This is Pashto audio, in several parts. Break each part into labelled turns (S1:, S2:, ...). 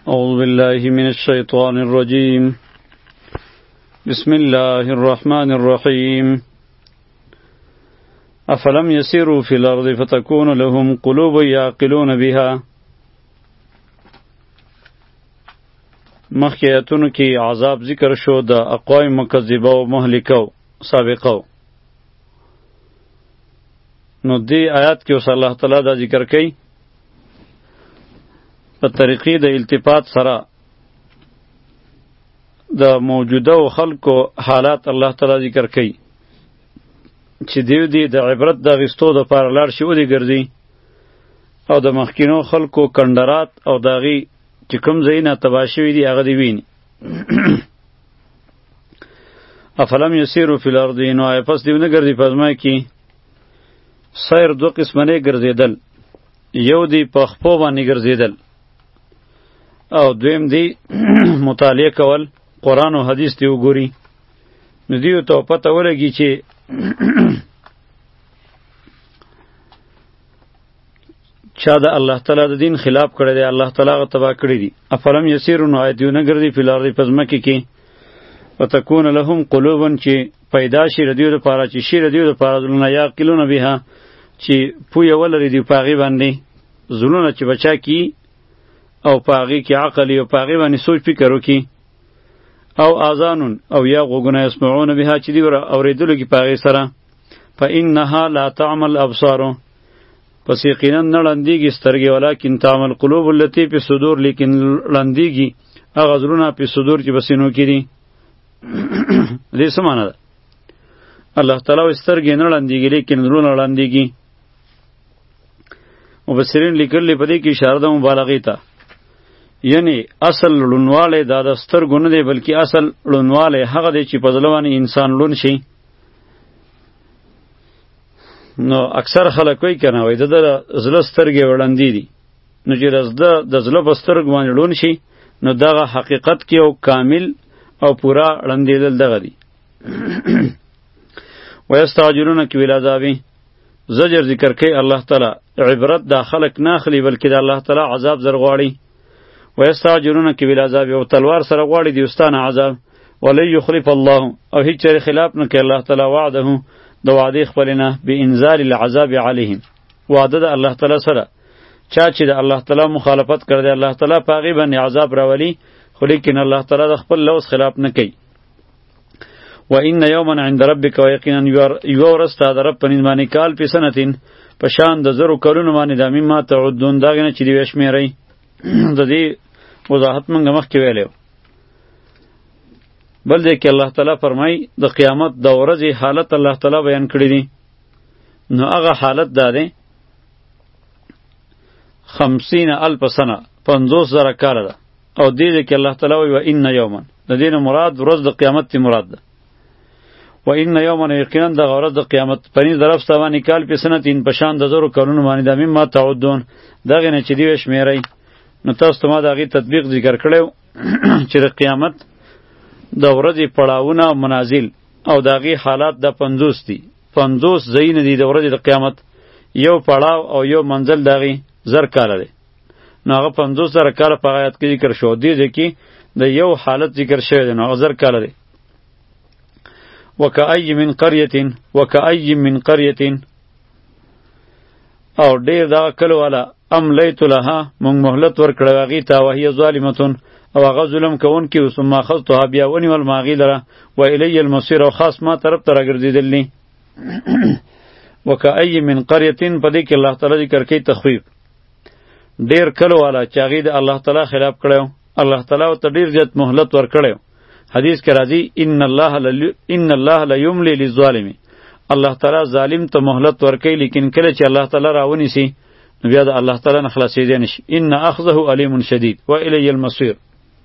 S1: أعوذ بالله من الشيطان الرجيم. بسم الله الرحمن الرحيم. أفلم يسيروا في الأرض فتكون لهم قلوب يعقلون بها. مخکې آیتونو کې عذاب ذکر شو د اقوام مکذبه او مهلکه او سابقه. نو دې آیات کې اوس الله تعالی دا ذکر کوي په طریقې د التفات سره د موجوده او خلکو حالات الله تعالی ذکر کوي چې دیو دی د عبرت د غستو د پاره لاړ شي او دی ګرځي او د مخکینو خلکو کندرات او داغي چې کوم زینه تباشوي دی هغه دی ویني. افلم یسیرو فی الارض، نو آیا پس دیو نه ګرځي پزما کې سیر دو قسمه نه ګرځیدل، یو دی په خپو باندې ګرځیدل او دویم دی مطالعه کول، قرآن و حدیث دی وګوري. نو دیو ته پته ولګي چې چا د الله تعالی د دین خلاف کړی دی، الله تعالی هغه تباه کړی دی. افلم یسیرو، نو آیا دیو نه ګرځي فی الارض په ځمکې کې وتکون لهم قلوبا، چې پیدا شي ردیو دپاره، چې شي ردیو دپاره زړونه یعقلون بها، چې پویه ولري دی په هغې باندې، زړونه چې بچا کی او په هغې کې عقل او په هغې باندې سوچ فکر وکړي، او آذانون او یا غوږونه یسمعون بها، چې دی اورېدلو کې په هغې سره. فانها لا تعمل الابصار، پس یقینا نه ړندېږي سترګې، ولکن تعمل قلوب التي فی الصدور، لیکن ړندېږي هغه زړونه فی الصدور چې په سینو کې دي. دې څه معنی ده؟ الله تعالی وایي سترګې نه ړندېږي لیکن زړونه ړندېږي. مفسرین لیکلي په دې کې اشاره ده مبالغې ته، یعنی اصل ړونوالی دا د سترګو نه دی، بلکې اصل ړونوالی هغه دی چې په زړه باندې انسان ړوند شي. نو اکثر خلک وایي که نه، وایي د زړه سترګې ړندې دي، نو چې د زړه په سترګو باندې ړوند شي، نو دغه حقیقت کې یو کامل او پورا ړندېدل دغه دی. ویستعجلونک بالعذاب، زجر ذکر کوي الله تعالی، عبرت دا خلق نه اخلي بلکې د الله تعالی عذاب زر غواړي. ویستعجلونک بالعذاب، او تلوار سره غواړي د استانه عذاب. ولن یخلف الله، او هیڅ چره خلاف نه کوي الله تعالی وعده، د وعده خپلنه بانزال العذاب علیهم، وعده د الله تعالی سره. چا چې د الله تعالی مخالفت کړی، الله تعالی په هغې باندې عذاب راولي، خو لیکن الله تعالی د خپل لوز خلاف نه کوي. و ان یوما عند ربک، و یقینا یوه ورځ ستا د رب په نزد باندې کال فی سنتین، په شان د زرو کلونو باندې دا مما تعدون، د هغې نه چې دوی وشمېرئ. د دې وضاحت موږ مخکې ویلی. بل دی کې الله تعالی فرمایي د قیامت د ورځې حالت الله تعالی بیان کړی دی. نو هغه حالت دا دی 50,000 سنه، 50,000 کاله ده. او دې کې الله تعالی وایي و ان یوما، د دې نه مراد ورځ د قیامت تی مراد ده. و ان یوما، یقینا دغه ورځ د قیامت پنځ درف ستوانی کال په سنتین، په شان د زرو کلونو باندې د مما تعدون، دغه نه چې دی وشمېرئ. نو تاسو ته ما د هغې تطبیق ذکر کړی چې د قیامت د ورځې پړاوونه او منازل او د هغې حالات د 50 دي. 50 ځایونه دي د ورځې د قیامت، یو پړاو او یو منزل د هغې 1000 کاله دی. نو هغه 50,000 کاله په آیات کې ذکر شو، دې کې د یو حالت ذکر شوی دی، نو هغه 1000 کاله دی. وکأی من قریة، او ډیر دا کلو والا املیت لها، مونږ مهلت ورکړو هغې ته، وهي ظالمتون، او هغه ظلم کوونکي، ثم اخذتها، بیا ونیول ما هغې لره، و الی المصیر، او خاص ما طرف ته راګرځېدل. وکأی من قریة، په دې کې الله تعالی ذکر کوي تخویف. ډیر کلو والا چې هغې د الله تعالی خلاف کړی، الله تعالی ورته ډیر زیات مهلت ورکړی. حدیث کې راځي ان الله لیملی للظالم، الله تعالی ظالم ته مهلت ورکوي، لیکن کله چې الله تعالی راونیسي نو بیا د الله تعالی نه خلاصېدی نشي. ان اخذه علیم شدید و الی المصیر.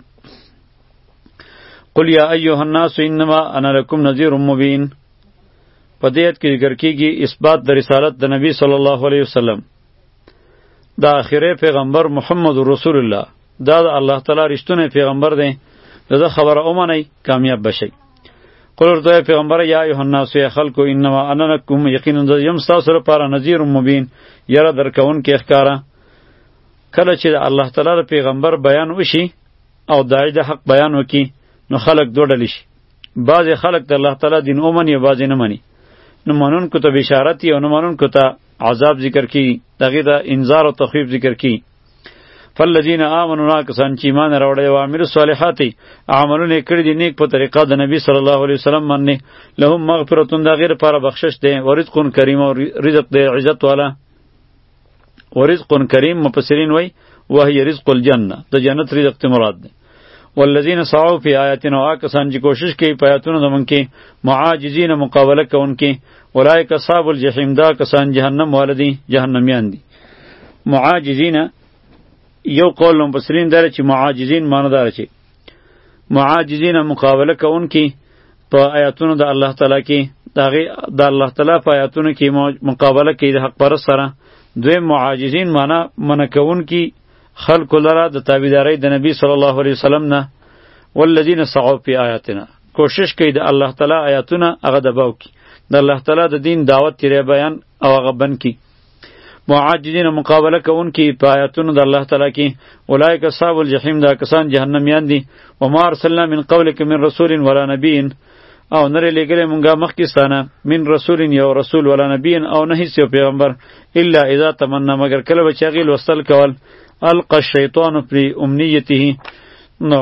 S1: قل یا ایها الناس انما انا لکم نذیر مبین. په دې آیت کې ذکر کېږي اثبات د رسالت د نبی صلی الله علیه وسلم، د آخري پیغمبر محمد رسول الله. دا د الله تعالی رښتونی پیغمبر دی، دغه خبره ومنئ کامیاب بشئ. قل ورته پیغمبر یا ایها الناس، یا خلکو، انما انا لکم، یقینا زه یم ستاسو لپاره نذیر مبین، یره درکون کې ښکاره. کله چې د الله تعالی د پیغمبر بیان وشي او داعی د حق بیان وکي نو خلق دوه ډلې شي. بعضې خلق د الله تعالی دین ومني او بعضې نه مني. نو منونکو ته بشارت او نه منونکو ته عذاب ذکر کی، دغې د انذار او تخویف ذکر کی. فالذین آمنوا کسان چې ایمان راوړی او عاملو صالحات عملونه یې کړي دي نیک په طریقه د نبی صلی الله علیه وسلم باندې، لهم مغفرة د هغې لپاره بخشش دی، ورزق کریم او رزق دی عزت والا. ورزق کریم مفسرین وی وهي رزق الجنه، د جنت رزق ته مراد دی. والذین سعوا فی آیاتنا کسان چې کوشش کوي په آیاتونو زمونږ کې معاجزین مقابله کوونکي، اولئک اصحاب الجحیم دا کسان جهنم والدي جهنمیان دي. معاجزین یو قول مفسرین داره چې معاجزین معنی داره چې معاجزین مقابله کوونکي په آیاتونو د الله تعالی کې د الله تعالی په آیاتونو کې مقابله کوي د حق پرست سره. دوی معاجزین معنی منع کوونکي خلق لره د تابعداري د نبی صلی الله علیه وسلم نه. والذین سعوا فی آیاتنا کوشش کوي د الله تعالی آیاتونه هغه دباو کی، د الله تعالی د دین دعوت تیرې بیان او هغه بند کی. معاجزین مقابله کوونکي په آیاتونو د الله تعالی کې اولئک اصحاب الجحیم دا کسان جهنمیان دي. وما ارسلنا من قبلک من رسول ولا نبی او نری لګره مونږه مخکې ستانه من رسول یو رسول ولا نبی او نه هیڅ یو پیغمبر الا اذا تمنا مگر کله به چې غیل وصل کول القى الشیطان فی امنیته نو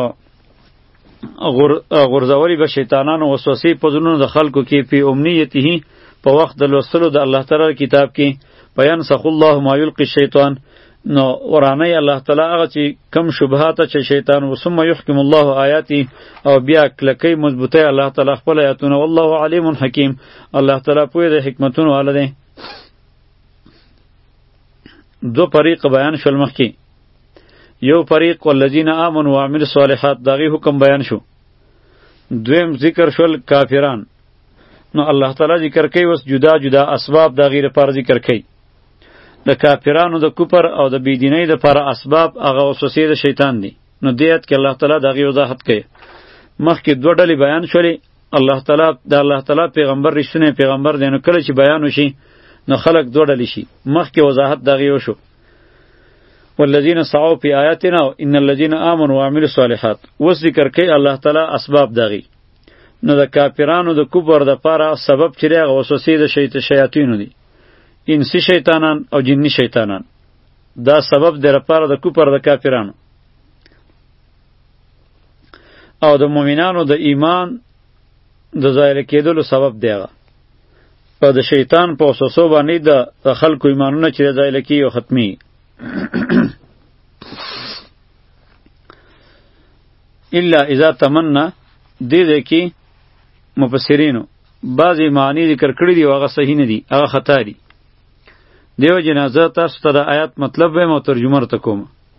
S1: غرزولی به شیطانانو وسوسې په زړونو د خلکو کې فی امنیته په وخت د لوستلو د الله تعالی کتاب کې فینسخ الله ما یلقي الشیطان نو ورانه الله تعالی هغه چې کم شبهات چې شیطان ثم یحکم الله آیاتی او بیا کلکی مضبوطی الله تعالی خپل آیاتونه والله علیم حکیم الله تعالی پوی د حکمتونو والا دی. دو فریق بیان شول مخکې، یو فریق والذین آمنوا وعملوا الصالحات داغي حکم بیان شو، دویم ذکر شول کافران. نو الله تعالی ذکر کوي وس جدا جدا اسباب داغي لپاره ذکر کوي. د کافرانو د کفر او د بيدینۍ د لپاره اسباب هغه وسوسې د شیطان دي. نو دیت کې الله تعالی داغي وضاحت کوي. مخکې دوه ډلې بیان شولې، الله تعالی پیغمبر رښتینی پیغمبر دی، نو کله چې بیان وشي نو خلق دوه ډلې شي. مخکې وضاحت داغي وشو والذین سعوا فی آیاتنا ان الذین آمنوا وعملوا الصالحات. وس ذکر کوي الله تعالی اسباب داغي. نو د کافرانو د کفر د پاره سبب چې هغه وسوسې د شیاطینو دي، انسی شیطانان او جنی شیطانان، دا سبب د لپاره د کفر د کافرانو. او د مؤمنانو د ایمان د ظاهر کېدلو سبب دی هغه او د شیطان په وسوسو باندې د خلکو ایمانونه چې ظاهر کی او ختمي. الا اذا تمنا دې کې مفسرینو بعضی معنی ذکر کړی دی او هغه صحیح نه دي، هغه خطا دي. دیو جنازه تاسو ته د آیات مطلب وایم او ترجمه ورته کوم.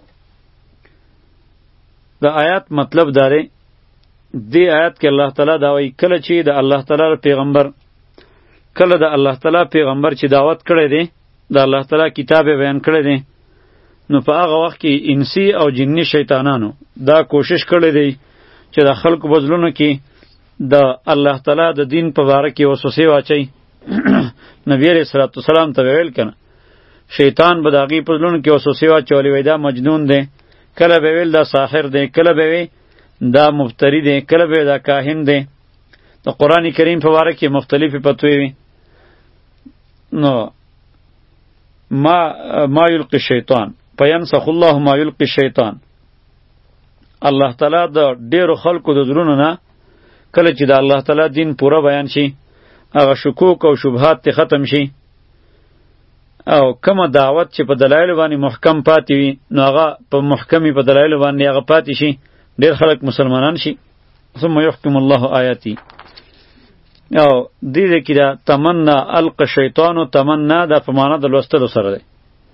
S1: د آیات مطلب داره دی آیات کې الله تعالی دا وایي کله چې د الله تعالی پیغمبر چې دعوت کړی دی، د الله تعالی کتاب بیان کړی دی، نو په هغه وخت کې انسی او جنی شیطانانو دا کوشش کړی دی چې د خلکو بزلونو کې د الله تعالی د دین په باره کې وسوسې واچي. نبی علیہ الصلوۃ والسلام ته ویل کنه شیطان به د هغې په زړونو کې وسوسې واچولې، وایي دا مجنون دی، کله به ویل دا ساحر دی، کله به وی دا مفتری دی، کله به دا کاهن دی. د قرآن کریم په باره کې مختلفې فتوی وي. نو ما یلقي الشیطان فینسخ الله ما یلقي الشیطان. الله تعالی د ډیرو خلکو د زړونو نه کله چې د الله تعالی دین پوره بیان شي، هغه شکوک او شبهات ته ختم شي او کومه دعوت چې په دلایل باندې محکم پاتې وي نو هغه په محکمي په دلایل باندې هغه پاتې شي، ډیر خلک مسلمانان شي. ثم يحكم الله آیاتی. او دې کې دا تمنا الق شیطان او تمنا د په معنا د لوستلو سره دی.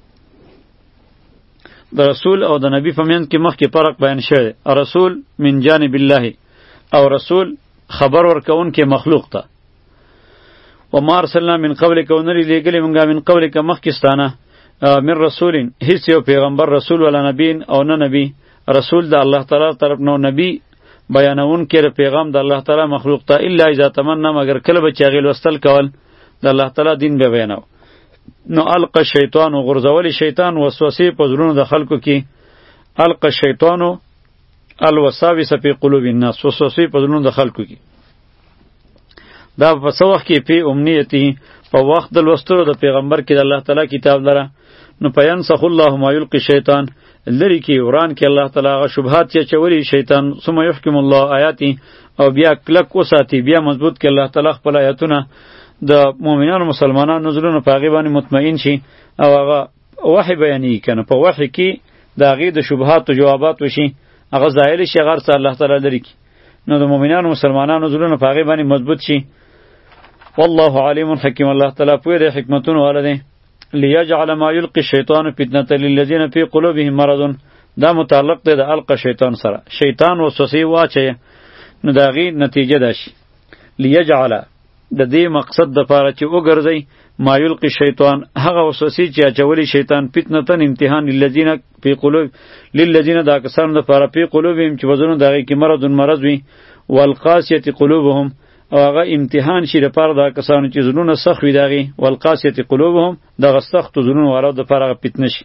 S1: د رسول او د نبی په منځ کې مخکې فرق بیان شوی. رسول من جانب الله او رسول خبر ورکون کې مخلوق ته. وما ارسلنا من قبلک ونری لګلی مونږه من قبلک مخکستانه من رسول هیڅ یو پیغمبر رسول ولا نبی او نه نبی. رسول د الله تعالی طرف نو، نبی بیانون کې پیغام د الله تعالی مخلوق ته الا اذا تمنا مگر کله به چاغیل وستل کول د الله تعالی دین به بیانو. نو القى الشیطان غرزول شیطان وسوسې په زړونو د خلکو کې القى الشیطان الوساوس فی قلوب الناس وسوسې په زړونو د خلکو کې دا په څه وخت کې په امنیتی په وخت د لوستلو د پیغمبر کې د الله تعالی کتاب لره نو پینسخ الله ما یلقي شیطان لری کې وران کې الله تعالی غ شبهات چې چوری شیطان ثم يحكم الله آیاتی او بیا کلک وساتی بیا مضبوط کې الله تعالی خپل آیاتونه د مؤمنانو مسلمانانو نظرونو په هغې باندې مطمئن شي او هغه وحی بیانېږي که نه په وحی کې د هغې د شبهاتو جوابات وشي هغه زایل شي هغه هر څه الله تعالی لري کړي نو د مؤمنانو مسلمانانو نظرونه په هغې باندې مضبوط شي والله علیم حکیم الله تعالی پوه دی حکمتونو والا دی لیجعل ما یلقي الشیطان فتنة للذین فی قلوبهم مرض دا متعلق دی د القى شیطان سره شیطان وسوسې واچوي نو د هغې نتیجه دا شي لیجعل د دې مقصد د پاره چې وګرځي ما یلقي الشیطان هغه وسوسې چې اچولی شیطان فتنة امتحان للذین دا کسانو د پاره فی قلوبهم چې وزنو د هغې کې مرض وي والقاسیة قلوبهم او هغه امتحان شي د پاره دا کسانو چې زړونه سخت وي د هغې والقاسیة قلوبهم دغه سختو زړونو والاو د پاره هغه فتنه شي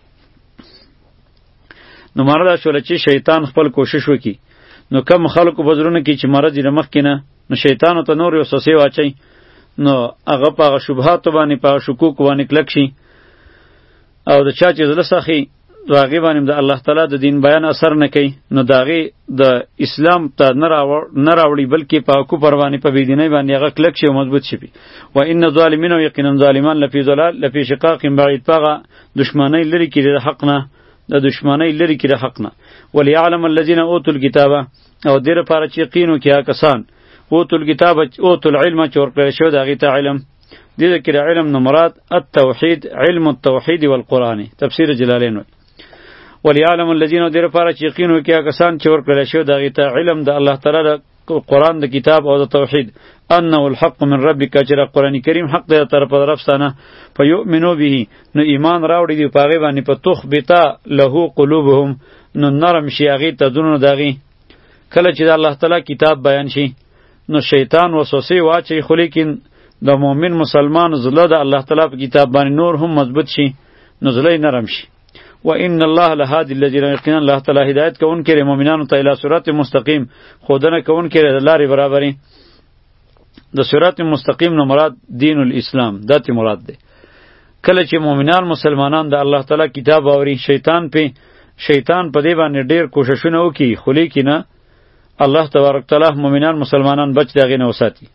S1: نو معنی دا شوله چې شیطان خپل کوشش وکړي نو کم خلکو په زړونو کې چې مرض یې د مخکې نه نو شیطانو ته نور وسوسې واچوي نو هغه په هغه شبهاتو باندې په هغه شکوکو باندې کلک شي او د چا چې زړه سخي د هغې باندې د الله تعالی د دین بیان اثر نه کوي نو د هغې د اسلام ته نه راوړي بلکې په کفر باندې په بېدینۍ باندې هغه کلک شي او مضبوط شي و ان ظالمین او یقینا ظالمان لفی ضلال لفی شقاق بعید په هغه دشمنۍ لرې کړي د حق نه د دشمنۍ لرې کړي د حق نه ولیعلم الذین اوتوا الکتاب او دې لپاره چې یقین وکړي هغه کسان اوتوا الکتاب اوتوا العلم چې ورکړی شوی د هغې ته علم دې کې د علم نه مراد التوحید علم التوحید والقرآن تفسیر جلالین وایي ولیعلم الذین دې لپاره چې یقین وکړي هغه کسان چې ورکړی شوی د هغې ته علم د الله تعالی د قرآن د کتاب او د توحید انه الحق من ربک چې د قرآن کریم حق دی د طرفه د رب ستانه فیؤمنوا به نو ایمان راوړي دي په هغې باندې په تخبتا له قلوبهم نو نرم شي هغې ته زړونه د هغې کله چې د الله تعالی کتاب بیان شي نو شیطان وسوسې واچوي خو لیکن د مؤمن مسلمان زړه د الله تعالی په کتاب باندې نور هم مضبوط شي نو زړه یې نرم شي و ان الله لهادی الذین یقینا الله تعالی هدایت کوونکی دی مؤمنانو ته الی صراط مستقیم ښودنه کوونکی دی د لارې برابرې د صراط مستقیم نه مراد دین الاسلام دا تی مراد دی کله چې مؤمنان مسلمانان د الله تعالی کتاب اوري شیطان په دې باندې ډیر کوششونه وکړي خو لیکنه الله تبارک تعالی مؤمنان مسلمانان بچ دغې نه وساتي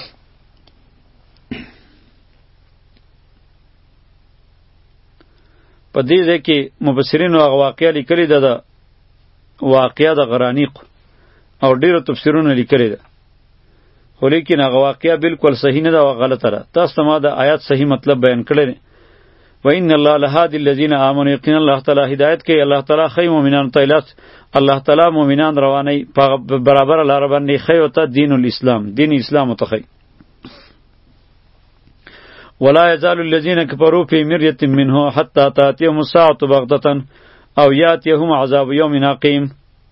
S1: په دې ځای کې مفسرینو هغه واقعه لیکلې ده د واقعه د غرانیق او ډیرو تفسیرونه لیکلې ده خو لیکن هغه واقعه بالکل صحیح نه ده او غلطه ده تاسو ته ما د آیات صحیح مطلب بیان کړی دی و ان الله لهادی الذین آمنوا یقینا الله تعالی هدایت کوي الله تعالی خی مؤمنان ته الله تعالی مؤمنان رواني برابر لار باندې خی او ته دین الاسلام دین اسلام ته خی ولا يزال الذين كفروا في مرية منه حتى تأتيهم الساعة بغتة أو يأتيهم عذاب يوم عقيم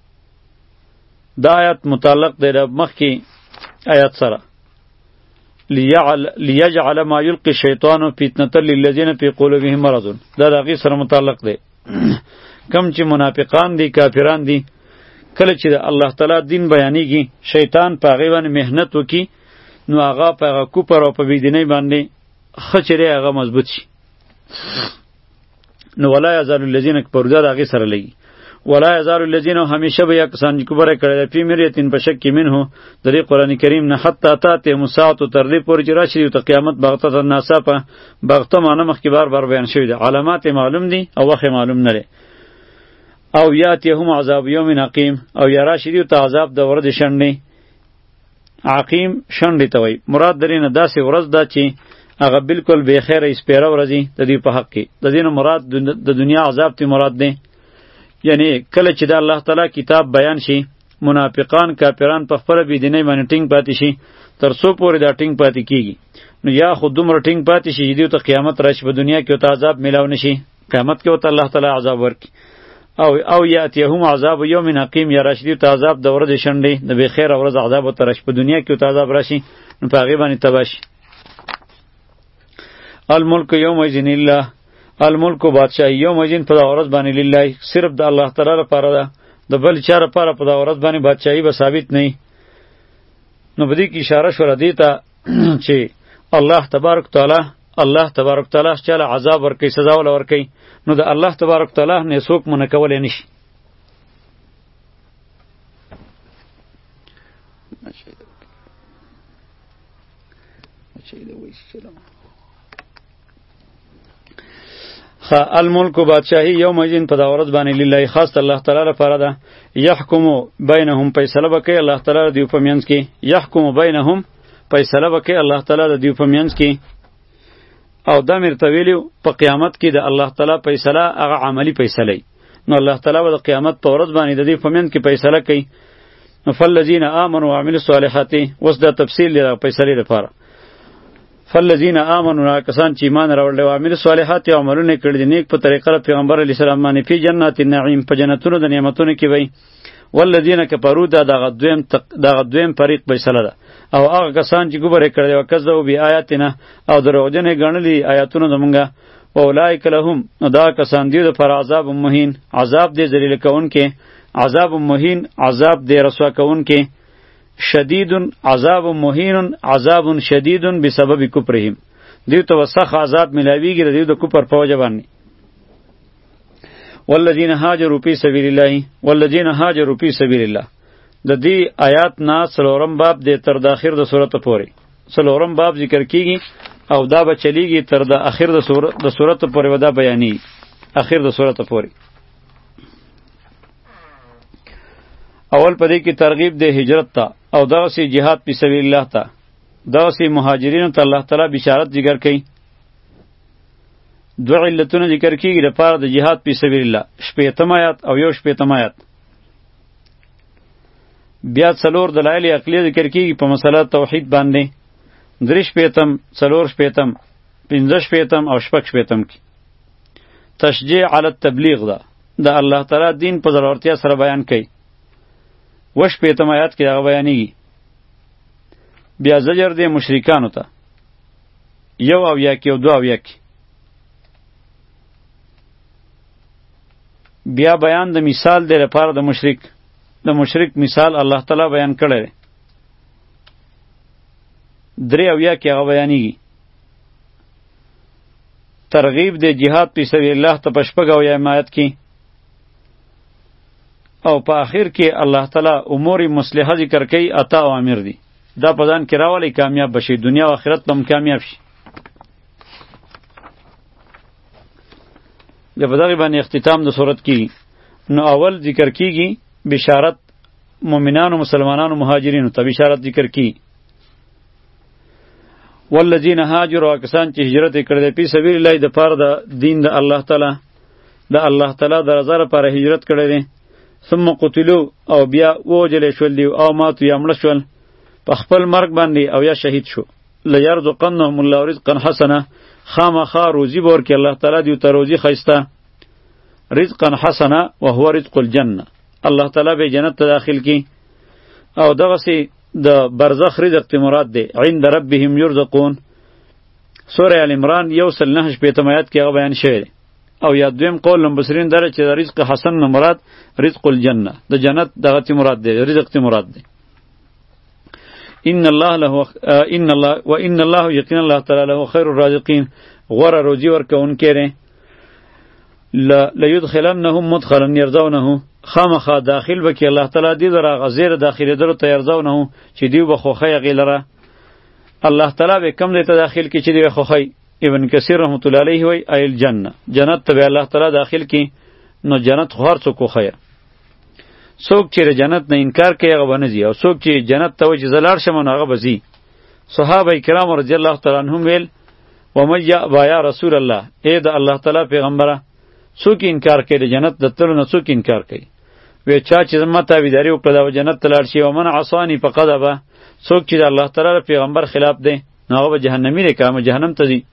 S1: دا آیات متعلق دی د مخکې آیات سره لیجعل ما یلقي الشیطان فتنة للذین فی قلوبهم مرض دا د هغې سره متعلق دی کم چې منافقان دي کافران دي کله چې د الله تعالی دین بیانېږي شیطان په هغې باندې محنت وکړي نو هغه په هغه کفر او په بېدینۍ باندې خچره هغه مضبوط شي نو ولا یزال الذین کفروا دا هغې سره لګي ولا یزال الذین همیشه به یا کسان چې کفر کړی دی فی مریتین په شک منه د دې قرآن کریم نه حتی تاتهم الساعة تر دې پورې چې راشي ته قیامت بغتة ناڅاپه بغته معنی مخکې بار بیان شوی دی علامات معلوم دي او وخت معلوم نه دی او یاتیهم عذاب یوم عقیم او یا راشي ته عذاب د ورځې شنډې عقیم شنډې ته وایي مراد درې نه داسې ورځ ده چې هغه بالکل بے خیره اسپیره ورځي د دې په حق کې د دې نه مراد د دنیا عذاب تی مراد دی یعنی کله چې د الله تعالی کتاب بیان شي منافقان کافران په خپل بېدینۍ باندې ټینګ پاتې شي تر څو پورې دا ټینګ پاتې کیږي نو یا خود دومره ټینګ پاتې شي چې ته قیامت راشي په دنیا کې ته عذاب میلاو نشي قیامت کې ته الله تعالی عذاب ورکړي او یاتیهم عذاب یوم عقیم یا راشي ته عذاب د ورځې شنډې د بې خیره ورځ عذاب ته راشي په دنیا کې ته عذاب راشي نو په هغې باندې تباه شي الملک یومئذ لله، الملک بادشاہی یومئذ په دا ورځ باندې لله، صرف د الله تعالی لپاره ده، د بل چا لپاره په دا ورځ باندې بادشاہی به ثابت نه وي. نو په دې کې اشاره شوه دې ته چې الله تبارک تعالی چاله عذاب ورکوي، سزا ولا ورکوي، نو د الله تبارک تعالی نه څوک منع کولی نشي. الملک بادشاہی یومئذ په دا ورځ باندې لله، خاص الله تعالی لپاره ده. یحکم بینهم، فیصله به کوي الله تعالی د دوی په منځ کې. یحکم بینهم، فیصله به کوي الله تعالی د دوی په منځ کې. او دا مرته ویلو په قیامت کې د الله تعالی فیصله هغه عملی فیصله، نو الله تعالی به د قیامت په ورځ باندې د دې په منځ کې فیصله کوي. نو فالذین آمنوا وعملوا الصالحات، اوس دا تفصیل دی د فیصلې لپاره. فالذین آمنوا، کسان چې ایمان راوړل او عمل صالحات او عملونه کړي دي نیک په طریقه د پیغمبر علی السلام باندې، په جنات النعیم، په جنتونو د نعمتونو کې وي. والذین کفروا، دغه دویم فریق فیصله ده. او هغه کسان چې ګبره کړي او کذبوا بآیاتنا، او دروغجن ګڼلي آیاتونه زمونږه، اولئک لهم، دا کسان دي د پر عذاب مهین، عذاب دې ذلیل کونکي، عذاب مهین، عذاب دې رسوا کونکي، شدید عذاب مهین، عذاب شدید بسبب کفرهم، دیو ته وسخ عذاب ملاویږي د دیو د کفر په وجه باندې. والذین هاجروا فی سبیل الله، والذین هاجروا فی سبیل الله، د دې آیات نه څلورم باب د تر د اخر د سورته پورې څلورم باب ذکر کیږي او دا به چلیږي تر د اخر د سورته پورې، ودا بیانی اخر د سورته پورې. اول پدې کې ترغیب د هجرت ته او دغه سي جهاد په سبیل الله ته، دغه سي مهاجرینو ته الله تعالی بشارت ذکر کوي. دو علتونه ذکر کیږي لپاره د جهاد په سبیل الله، شپږم آیات او یو شپږم آیات. بیا څلور دلایل عقلی ذکر کیږي په مسله توحید باندې، درې شپږم، څلور شپږم، پنځه شپږم او شپږ شپږم کې تشجیع علی التبلیغ ده، د الله تعالی دین په ضرورتیا سره بیان کوي. وش پیتم آیات کې هغه بیانېږي. بیا زجر دی مشرکانو ته، یو او یا کې او دو او یا کې. بیا بیان د مثال دی لپاره د مشرک مثال الله تعالی بیان کړی دی. درې او یا کې هغه بیانېږي. ترغیب دی جهاد فی سبیل الله ته په شپږ او یا آیات کې. او په آخر کې الله تعالی امور مصلحه ذکر کوي، اتا اوامر دي، دا په ځان کې راولي کامیاب بشي، دنیا او آخرت به هم کامیاب شي. د په دغې باندې اختتام د صورت کې نو اول ذکر کیږي بشارت مؤمنانو مسلمانانو مهاجرینو ته بشارت ذکر کی. والذین هاجروا، کسان چې هجرت کړی دی په سبیل الله د پاره د دین د الله تعالی، د الله تعالی د رضا لپاره هجرت کړی دی. ثم قتلوا، او بیا ووجل شول دی او ماتو یا مړه شول په خپل مرګ باندې او یا شهید شو. لیرزقنهم الله رزقا حسنا، خامخا روزی به ورکړي الله تعالی دیو ته روزی ښایسته. رزقا حسنا وهو رزق الجنه، الله تعالی به جنت ته داخل کی. او دغسې د برزخ رزق ته مراد دی، عند ربهم یرزقون. سوره ال عمران 109 آیات کې هغه بیان شوی دی. او یا دویم قول مبصرین دره چې رزق حسن نه مراد رزق الجنه، د جنت دغه ته مراد دی، رزق ته مراد دی. ان الله یقینا الله تعالی له خیر الرازقین، غوره روزی ورکوونکی دی. لیدخلنهم مدخلا یرضونه، خامخا داخل بکی الله تعالی دی در غزیر داخل درو ته یرضونه چې دیو به خوخی غیلره. الله تعالی به کم دی ته داخل کی چې دی خوخی. ابن کثیر رحمت الله علیه وی ایل جنه، جنت ته الله تعالی داخل کی. نو جنت خو هر څوک خوخی، څوک چې جنت نه انکار کوي هغه بنځي، او څوک چې جنت ته وایي زلال شمه هغه بزي. صحابه کرام رضی الله تعالی عنهم ویل ومن یا رسول الله، اے د الله تعالی پیغمبره، څوک انکار کوي جنت د تلو نه، څوک انکار کوي؟ وی چا چې زما تابعداري وکړه دا جنت ته لاړ شي. او من عصانی فقد ابى، څوک چې د الله تعالی پیغمبر خلاف دی نو هغه به جهنمی دی، کوم جهنم ته ځي.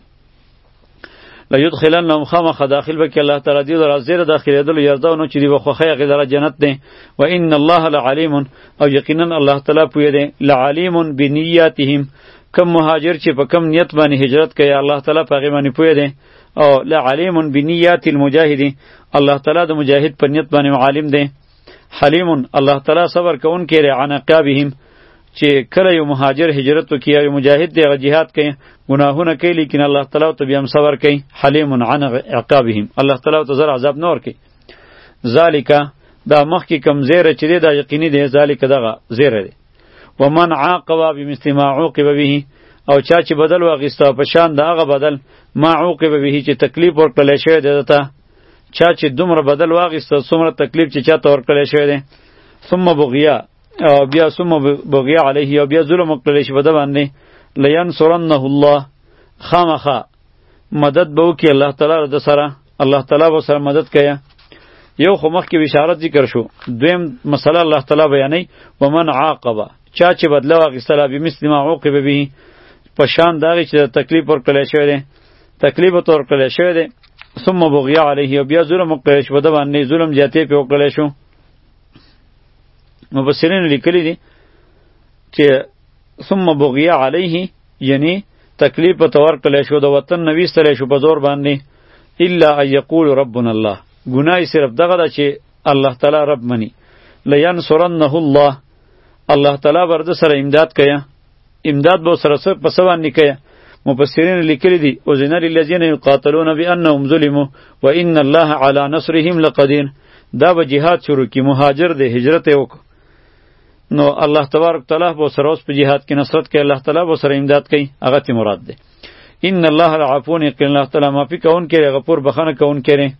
S1: لا يدخلنهم خامخ داخل بکی الله تعالی دی در زیر داخل دل یرضونو چې دی بخوخه غیدره جنت دی. و ان الله لعلیم، او یقینا الله تعالی پوی دی، لعلیم بنیاتهم، کم مهاجر چې په کم نیت باندې هجرت کوي الله تعالی په هغې باندې پوهه دی. او لعلیم بنیات المجاهد، الله تعالی د مجاهد په نیت باندې عالم دی. حلیم، الله تعالی صبر کوونکی دی عن عقابهم، چې کله یو مهاجر هجرت وکړي او مجاهد دی هغه جهاد کوي ګناهونه کوي لیکن الله تعالی ته بیا هم صبر کوي. حلیم عن عقابهم، الله تعالی ته زر عذاب نه ورکوي. ذالک دا مخکې کم زیره چې دی دا یقیني دی، ذالک دغه زیره دی. ومن عاقب بمثل ما عوقب به، او چا چې بدل واغیسته په شان د هغه بدل ما عوقب به چې تکلیف ورکړلی شوی دی دته، چا چې دومره بدل واغیسته څومره تکلیف چې چاته ورکړلی شوی دی. ثم بغیا، او بیا ثم بغیا علیه، او بیا ظلم وکړلی شي په ده باندې، لینصرنه الله، خامخا مدد به وکړي الله تعالی د سره، الله تعالی به سره مدد کوي. یو خو مخکې بشارت ذکر شو، دویم مسله الله تعالی بیانوي ومن عاقب، چا چې بدله واخیستله بمثل ما عوقب به، په شان د هغې چې تکلیف ورکړلی شوی دی، تکلیف ورته ورکړلی شوی دی. ثم بغیا علیه، او بیا ظلم وکړلی شو په ده باندې، ظلم زیاتې پرې وکړلی شو. مفسرین لیکلی دي چې ثم بغیا علیه یعنی تکلیف ورته ورکړلی شو، د وطن نه ویستلی شو په زور باندې. الا ان یقول ربنا الله، ګناه صرف دغه ده چې الله تعالی رب مني. لینصرنه الله، الله تعالی بر ده سره امداد کوي، امداد به سره په څه باندې کوي. مفسرین لیکلی دي اذن للذین یقاتلون بانهم ظلموا وان الله علی نصرهم لقدیر. دا به جهاد شروع کی، مهاجر دی هجرت یې وکړو، نو الله تبارک تعالی به سره اوس په جهاد کې نصرت کوي، الله تعالی به سره امداد کوي، هغه تی مراد دی. ان الله العفو، یقینا الله تعالی معافی کوونکی دی، غفور بخښنه کوونکی دی.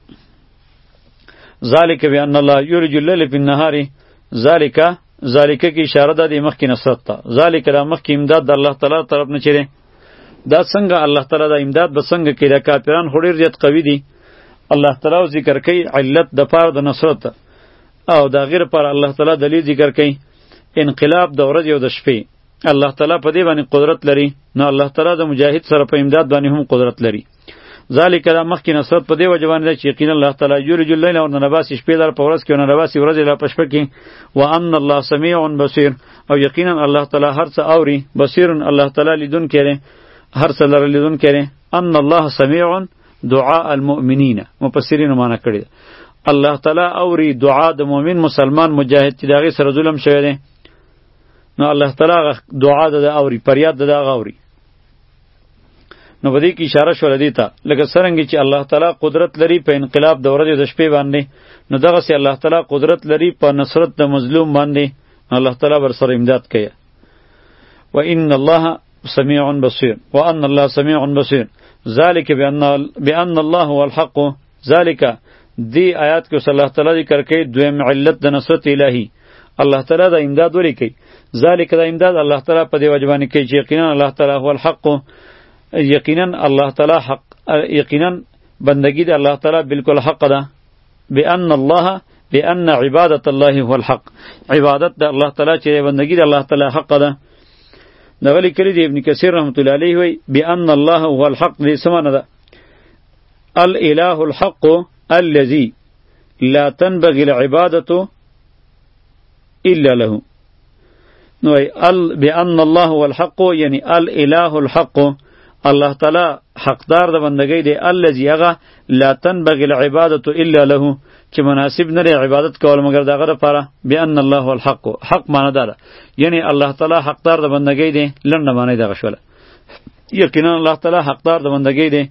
S1: ذالک بان الله یولج الليل فی النهار، ذالک کی اشاره ده د مخکې نصرت ته. ذالک دا مخکې امداد د الله تعالی طرف نه چیرې، دا څنګه الله تعالی دا امداد به څنګه کوي؟ دا کافران خو ډېر زیات قوي دي. الله تعالی ذکر کوي علت د پاره د نصرت، او دا غیر پر الله تعالی دلیل ذکر کوي انقلاب د ورځې او د شپې. الله تعالی په دې باندې قدرت لري، نو الله تعالی د مجاهد سره په امداد باندې هم قدرت لري. ذالک دا مخکې نصرت په دې وجه باندې چې یقینا الله تعالی یولج الليل او نباسی شپې لپاره په ورځ کې او نباسی ورځې لپاره په شپه کې. وان الله سمیع بصیر، او یقینا الله تعالی هر څه اوري، بصیر الله تعالی لیدونکی دی، هر څه لره لیدونکی دی. ان الله سمیع دعاء المؤمنین، مفسرین معنی کړی الله تعالی اوري دعا د مؤمن مسلمان مجاهد چې داغه سره ظلم شوی دی، نو الله تعالی دعا د اوري، فریاد د اوري. نو بدی کی اشاره شول دی ته لکه څنګه چې الله تعالی قدرت لري په انقلاب د ورځې د شپې باندې، نو دغه سي الله تعالی قدرت لري په نصرت د مظلوم باندې، الله تعالی بر سره امداد کوي. وان الله سمیع بصیر، وان الله سمیع بصیر. ذالک بان الله هو الحق، ذالک دی آیات کې صلی الله تعالی ذکر کوي دویم علت د نصرت الهی، الله تعالی د امداد ولي کوي. ذالک د امداد الله تعالی په دی وجبانی کوي چې یقینا الله تعالی هو الحق، یقینا الله تعالی حق، یقینا بندگی د الله تعالی بالکل حق ده. بان عبادت الله هو الحق، عبادت د الله تعالی چې بندگی د الله تعالی حق ده. نغلی کلی دی ابن کثیر رحمت الله علیه وی بان الله هو الحق، دې سمانه ده الاله الحق الذي لا تنبغي العبادة الا له. نو بان الله هو الحق یعنی الاله الحق، الله تعالی حقدار د بندګۍ دی، الذي هغه لا تنبغي العبادة الا له، چې مناسب نه لري عبادت کول مگر دغه لپاره. بان الله هو الحق، حق معنی ده یعنی الله تعالی حقدار د بندګۍ دی، لنډه معنی دغه شوله. یقینا الله تعالی حقدار د بندګۍ دی.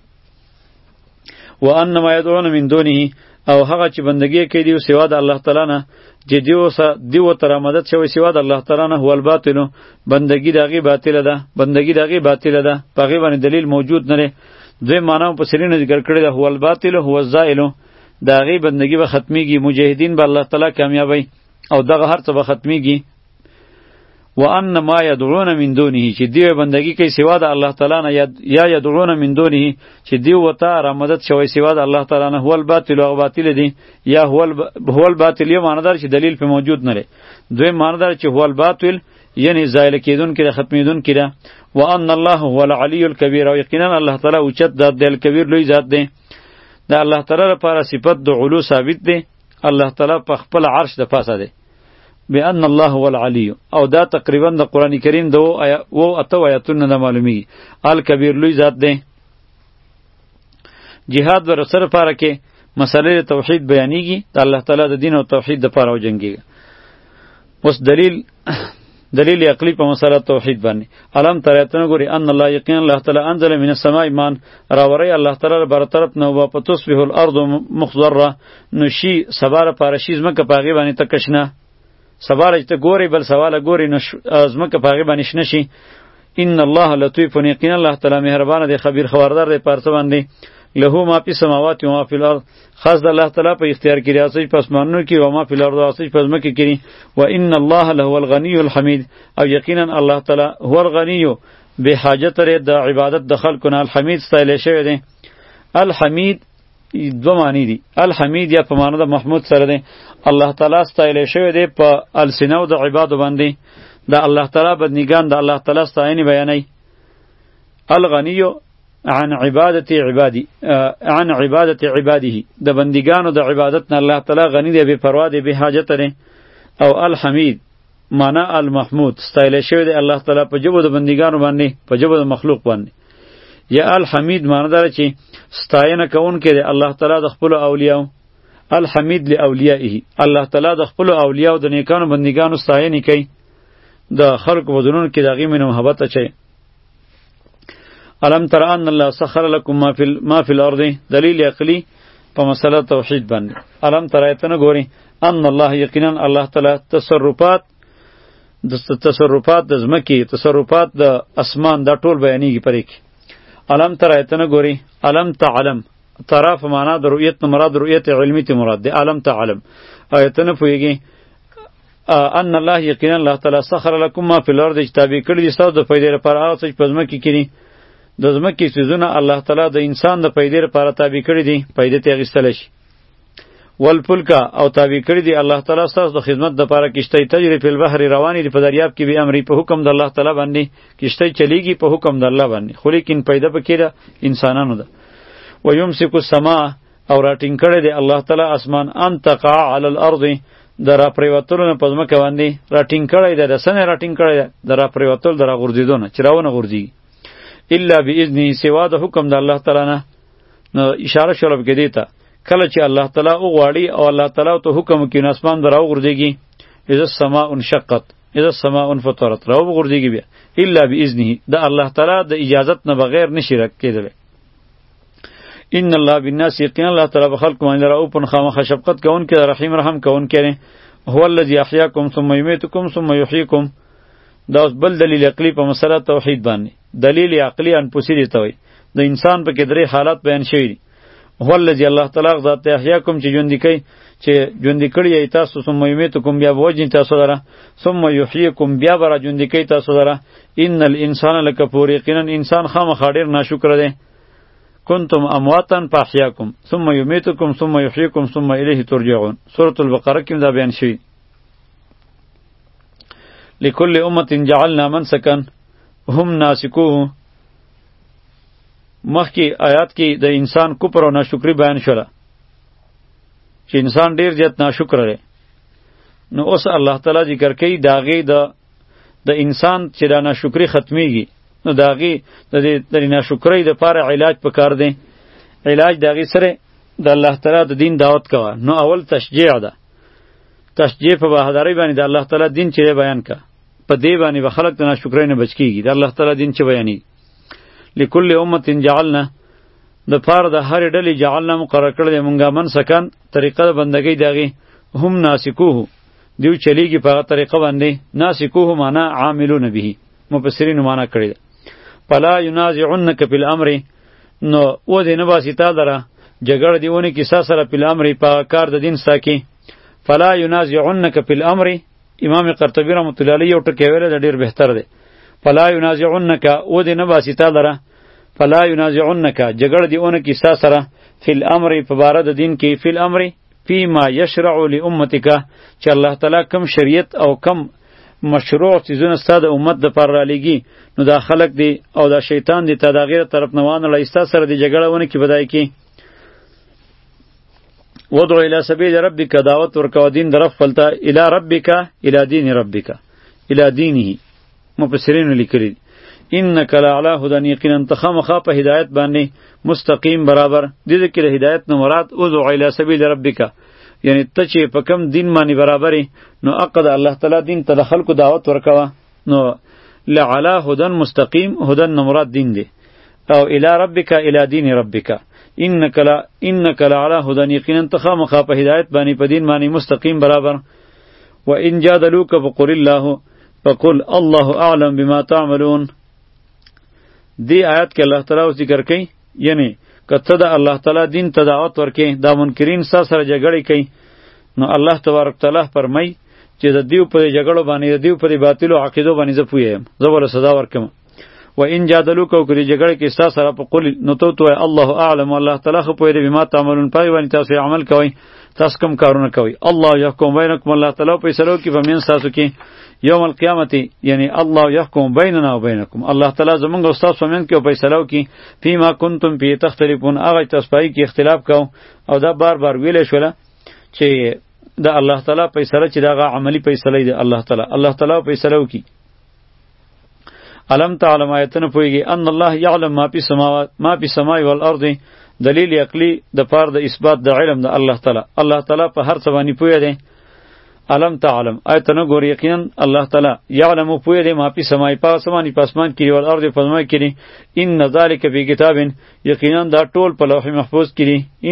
S1: وان ما يدعون من دونه، او هغه چې بندګۍ کوي دی سوا د الله تعالی نه، چې دیو تر مدد شوی سوا د الله تعالی نه، هو الباطل، بندګۍ دغه باطل ده، بندګۍ دغه باطل ده، په غي باندې دلیل موجود نه لري. دوی معنی په سرینه ذکر کړی ده، هو الباطل هو الزائل، دغه بندګۍ به ختمیږي، مجاهدین به الله تعالی کامیابی، او دغه هر څه به ختمیږي. وان ما يدعون من دونه، چې دیو بندگی کوي سوا د الله تعالی نه، یا يدعون من دونه چې دیو وته را مدد شوی سوا د الله تعالی نه، هو الباطل او باطل دی، یا هو الباطل یو معنی دار چې دلیل په موجود نه لري. دوی معنی دار چې هو الباطل یعنی زایل کیدون کې ختمیدون کې ده. وان الله هو العلی الکبیر، او یقینا الله تعالی اوچت ذات دی، الکبیر لوی ذات دی. د الله تعالی لپاره صفت د علو ثابت دی، الله تعالی په خپل عرش د پاسه دی، بأن الله هو العلی او دا تقریبا د قرآن کریم د اتو آیاتونه نه معلومیږي. الکبیر لوی ذات دی. جهاد ور سره پاره کې مسلې توحید بیانېږي د الله تعالی د دین او توحید د پاره وجنګيږي. اوس دلیل عقلی په مسله توحید باندې علم ترایتونه ګوري ان الله یقینا الله تعالی انزل من السماء ماء راوری الله تعالی بر طرف نو په تصبح الارض مخضره نشي سباره پارشیز مکه پاغي باندې تکشنه سباره ته ګوري بل سواله ګوري نش ازمکه پاغي باندې شنشي. ان الله لطیف یقینا الله تعالی مهربان دی خبیر خبردار دی پارس باندې له ما فی السماوات و ما فی الارض خاص د الله تعالی په اختیار کې راځي پس مانو کې و ما فی الارض راځي پس مکه کې و ان الله له الغنی الحمید او یقینا الله تعالی هو الغنی به حاجت لري د عبادت د خلقنا الحمید استایل شوی دی. الحمید دو معنی دي. الحمید یا په معنی د محمود سره دی. الله تعالی استایل شوی دی په السنو د عبادت باندې د الله تعالی بدنګان د الله تعالی ستاینه بیانای. الغنی عن عبادت عباده د بندگانو د عبادت نه الله تعالی غنی دی بے پروا دی بے حاجت لري. او الحمید معنا المحمود استایل شوی دی الله تعالی په جبو د بندگانو باندې په جبو د مخلوق باندې. یا الحمید معنی دار چې ستاینه کون کې دی الله تعالی د خپل اولیاء. الحمید لاولیائه الله تعالی د خپل اولیاء د نیکانو بندگانو ستاینه کوي د خلق وزنون کې دغه من محبت اچي. علم تر ان الله سخر لكم ما فی الارض دلیل عقلی په مسله توحید باندې. علم تر ایتونه ګوري ان الله یقینا الله تعالی تصرفات د زمکی تصرفات د اسمان دا ټول بیانېږي پرې کې. علم تر ایتونه ګوري علم تعلم طرف معنا د رؤیت مراد رؤیت علمی ته مراد دی. علم تعلم ایتونه پویږي ان الله یقینا الله تعالی سخر لكم ما فی الارض تابع کړی دي تاسو د پیدا لپاره هغه څه په زمکی کې د ځمکې سيزونه الله تعالی د انسان د پیدې لپاره تابع کړی دي پیدې ته اخیستل شي. والفلکا او تابع کړی دي الله تعالی ستاسو د خدمت لپاره کشته تجری په البحر رواني دي په دریاب کې به امر په حکم د الله تعالی باندې کشته چلیږي په حکم د الله باندې خو لیکن پیدا پکې ده انسانانو ده. و یمسک السما او راټینګ کړی دی الله تعالی اسمان ان تقع علی الارض درا پریوتلو نه په ځمکه باندې راټینګ کړی دی د سنه راټینګ کړی دی درا پریوتل درا غورځیدونه چراونه غورځي الا باذنه سوا د حکم د الله تعالی نه. نو اشاره شوله کې دیتا کله چې الله تعالی او غواړي او الله تعالی ته حکم کوي نو اسمان دراو غورځيږي. اذا السماء انشقت اذا السماء انفطرت راو غورځيږي بیا الا باذنه د الله تعالی د اجازت نه بغیر نشي کېدلی. ان الله بالناس یقینا الله تعالی به خلق باندې راو پن خامخ شفقت کون کې رحیم رحم کون کې هو الذی احیاکم ثم یمیتکم ثم یحییکم. دا اوس بل دلیل عقلی په مسله توحید باندې. دلیل عقلی انفسی دی ته وي د انسان په کې درې حالات بیان شوی دي. هو الذی الله تعالی ذات احیاکم چې ژوند کړی ای تاسو ثم یمیتکم بیا وجن تاسو دره ثم یحییکم بیا برا ژوند کوي تاسو دره. ان الانسان لکفور یقینا انسان خامخا ډیر ناشکر دی. کنتم امواتا فاحیاکم ثم یمیتکم ثم یحییکم ثم الیه ترجعون. سورۃ البقره کې دا بیان شوی. لكل امه جعلنا منسكا هم ناسکوه. مخکې آیات کې د انسان کفر او ناشکری بیان شوله چې انسان ډیر زیات ناشکر دی. نو اوس الله تعالی ذکر کوي داغه د انسان چې دا ناشکری ختمیږي نو داغه د ناشکری د لپاره علاج پکار دی. علاج داغه سره د الله تعالی د دین دعوت کوه. نو اول تشجیع ده. تشجیع په بهادری باندې د الله تعالی دین چې بیان کا په دې باندې به خلق د ناشکری نه بچ کیږي. د الله تعالی دین چې بیانې لكل امه جعلنا د پار د هر ډلې جعلنا مقرر کړل مونږه من سکن طریقه د بندګۍ داغي هم ناسکوه دیو چلیږي په طریقه باندې. ناسکوه معنا عاملون به مفسرین معنا کړی. فلا ينازعنك في الامر نو و دې نه باسي تا دره جګړه دیونه کیسه سره په الامر په کار د دین ساکي. فلا ينازعنك في الامر امام قرطبی رحمۃ اللہ علیہ یو ټکی ویل د ډیر بهتر دی. فلا ينازعنك و دې نه باسي تا دره فلا ينازعنك جګړه دیونه کیسه سره فی الامر په بار د دین کې فی الامر فيما يشرع لامتک چې الله تعالی کم شریعت او کم مشروع چیزونه ستاسو امت د پر را لګي نو دا خلق دی او دا شیطان دی ته دا غیر طرف نوان لایستا سره دی جګړه ونه کی بدای کی. ودعو الی سبیل ربک دعوت ورکو دین در خپلته الی ربک الی دین ربک الی دینه مفسرین لیکلی انک لعلی هدی یقینا تخامخا په هدایت باندې مستقیم برابر دې کې هدایت نو مراد ادعو الی سبیل ربک یعنی ته چې په کم دین باندې برابرې نو عقد الله تعالی دین ته د خلکو دعوت ورکوه نو لعلی هدن مستقیم هدن نو مراد دین دی او الی ربک الی دین ربک انک لعلی هدن یقینا تخامخا په هدایت باندې په دین باندې مستقیم برابر و ان جادلوک فقل الله اعلم بما تعملون دی آیات کې الله تعالی ذکر کوي یعنی کته د الله تعالی دین ته دعوت ورکې دا منکرین سره جګړه کوي نو الله تبارک تعالی فرمای چې د دیو په جګړو باندې د دیو په باطلو عقیدو باندې زه پویم زه ول صدا ورکم و ان جادلوک او کړي جګړه کې سره په قول نو تو الله اعلم الله تعالی خو پوهیږي بما تعملون پای باندې تاسو عمل کوئ تاسو کوم کارونه کوئ الله يحكم بينكم الله تعالی په سلو کې په من تاسو کې یوم القیامت یعنی الله يحكم بيننا وبينكم الله تعالی زمونږ استاد سمین کې په سلو کې فيما كنتم فيه تختلفون هغه تاسو پای کې اختلاف کو او دا بار ویل شوله چې دا الله تعالی فیصله چې دا عملی فیصله دی الله تعالی فیصله وکي علم تعلم آیتونه پویږي ان الله یعلم ما فی السماء والارض دلیل عقلی د پاره د اثبات د علم د الله تعالی په هر څه باندې پوی دی علم تعلم آیتونه ګور یقینا الله تعالی یعلم پوی دی ما فی السماء په اسمان کې او الارض په ځمکه کې ان ذالک فی کتاب یقینا دا ټول په لوح محفوظ کې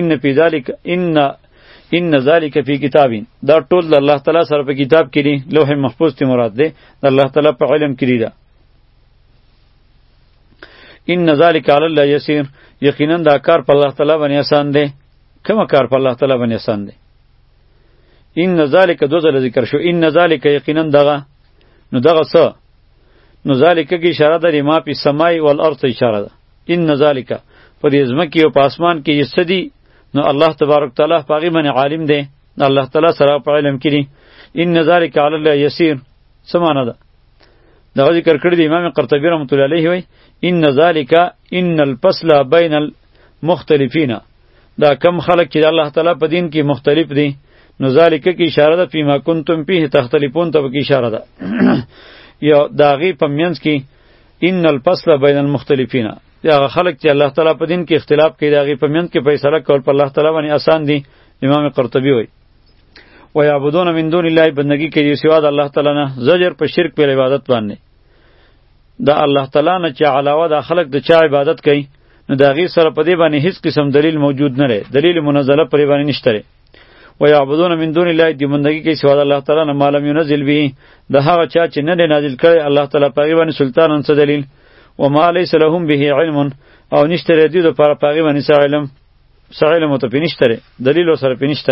S1: ان ذالک فی کتاب دا ټول د الله تعالی سره په کتاب کې دی لوح محفوظ ته مراد دی د الله تعالی په علم کې دی ان ذالک علی الله یسیر یقینا دا کار په الله تعالی باندې آسان دی کوم کار په الله تعالی باندې آسان دی ان ذالک دو ځله ذکر شو ان ذالک یقینا دغه نو دغه څه نو ذالک کی اشاره ده ما په سمای او الارض اشاره ده ان ذالک په دې ځمکې او په اسمان کې یسدی نو الله تبارک تعالی پاغي باندې عالم دی الله تعالی سره په علم کې دی ان ذالک علی الله یسیر سمانه ده دا ذکر کړی دی امام قرطبی رحمۃ اللہ علیہ وی ان ذالک ان الفصل بین المختلفین دا کم خلق چې الله تعالی په دین کې مختلف دي نو ذالک کی اشاره ده فيما کنتم فيه تختلفون ته کی اشاره ده یا داغي په منځ کې ان الفصل بین المختلفین یا خلق چې الله تعالی په دین کې اختلاف کوي داغي په منځ کې فیصله کول په الله تعالی باندې آسان دي امام قرطبی وی و یعبدون من دون الله بندگی کوي سوا د الله تعالی نه زجر په شرک په عبادت باندې دا الله تعالی نه چې علاوه د خلق د چا عبادت کوي نو داغي سره په دې باندې هیڅ قسم دلیل موجود نه لري دلیل منزله پر باندې نشته و یعبدون من دون الله دی بندگی کوي سوا د الله تعالی نه مالم ينزل به د هغه چا چې نه نازل کړي الله تعالی په باندې سلطان انڅ دلیل و ما ليس لهم به علم او نشته ردی د پر په باندې علم او ته پینشته دلیل سره پینشته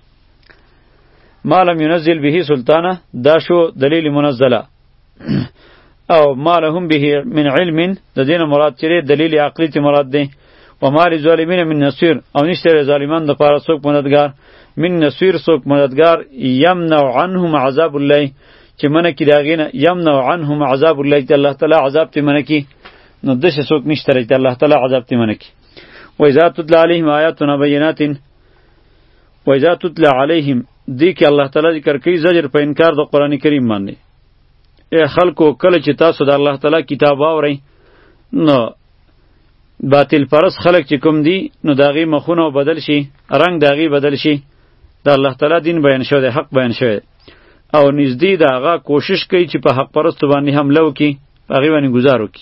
S1: ما لم ينزل به سلطانه دا شو دلیل منزله او ما لهم به من علم د دین مراد چره دلیل عقلی تی مراد دی و ما للظالمین من نصير او نشته ظالمان د پاره څوک مددگار من نصير څوک مددگار یمنع عنهم عذاب الله چې منه کی داغینه یمنع عنهم عذاب الله چې الله تعالی عذاب تی منه کی نو دشه څوک نشته چې الله تعالی عذاب تی منه کی و اذا تتلى عليهم آیاتنا بینات و اذا تتلى عليهم دی که الله تعالی ذکر کوي زجر په انکار د قران کریم باندې ای خلکو کله چې تاسو د الله تعالی کتاب واورئ نو باطل پرست خلک چې کوم دي نو داغي مخونه بدل شي رنگ داغي بدل شي د الله تعالی دین بیان شوی دی حق بیان شوی او نږدې داغه کوشش کوي چې په حق پرست باندې حمله وکړي هغه باندې گزار وکړي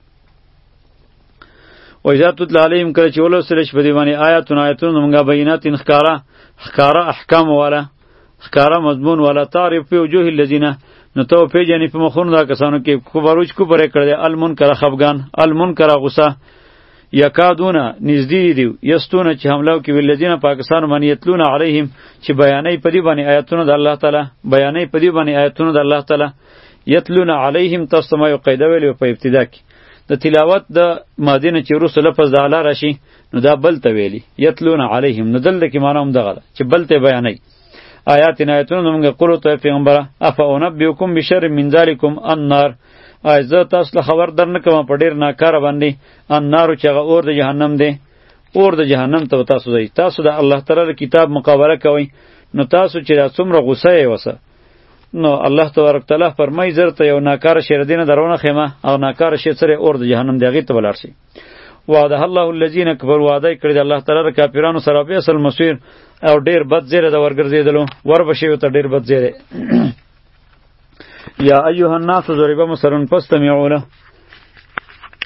S1: و اذا تتلى عليهم کله چې ولوسل شي په دې باندې آیاتونه موږ بینات خکارا احکام والا خکارا مضمون والا تعریف په وجوه الذین نو تو پیجنې په مخونو دا کسانو کې کوبروج کوبره کړی المنکر خفغان المنکر غصه یکادونه نږدې دی یستونه چې حمله کوي ولذین پاکستان باندې یتلون علیهم چې بیانې په دې باندې آیاتونه د الله تعالی بیانې په دې باندې آیاتونه د الله تعالی یتلون علیهم تاسو یو قاعده ویلو په ابتدا کې د تلاوت د مادینه چې روس لفظ د اعلی راشي نو دا بل ته ویلی یتلون علیهم نو دلته کې معنی هم دغه چې بل ته بیانې آیاتونه موږ قولو ته پیغمبره افا انبئکم بشر من ذلکم النار ایزه تاسو خبر درنه کوم په ډیر ناکاره باندې النار چې هغه اور د جهنم دی اور د جهنم ته تاسو ځئ. تاسو د الله تعالی کتاب مقابله کوئ، نو تاسو چې دا څومره غصه یې وسه، نو الله تبارک تعالی فرمای زر ته یو ناکاره شی ردینه درونه خیمه او ناکاره شی سره اور د جهنم دی هغې ته ولاړ شي. وعده الله الذین کفروا، وعده کړی د الله تعالی د کافرانو سره بیس المصیر، او ډیر بد زیره د ورګرځېدلو، وربشي ته ډیر بد زیره. یا ایها الناس ضرب مثل فاستمعوا له،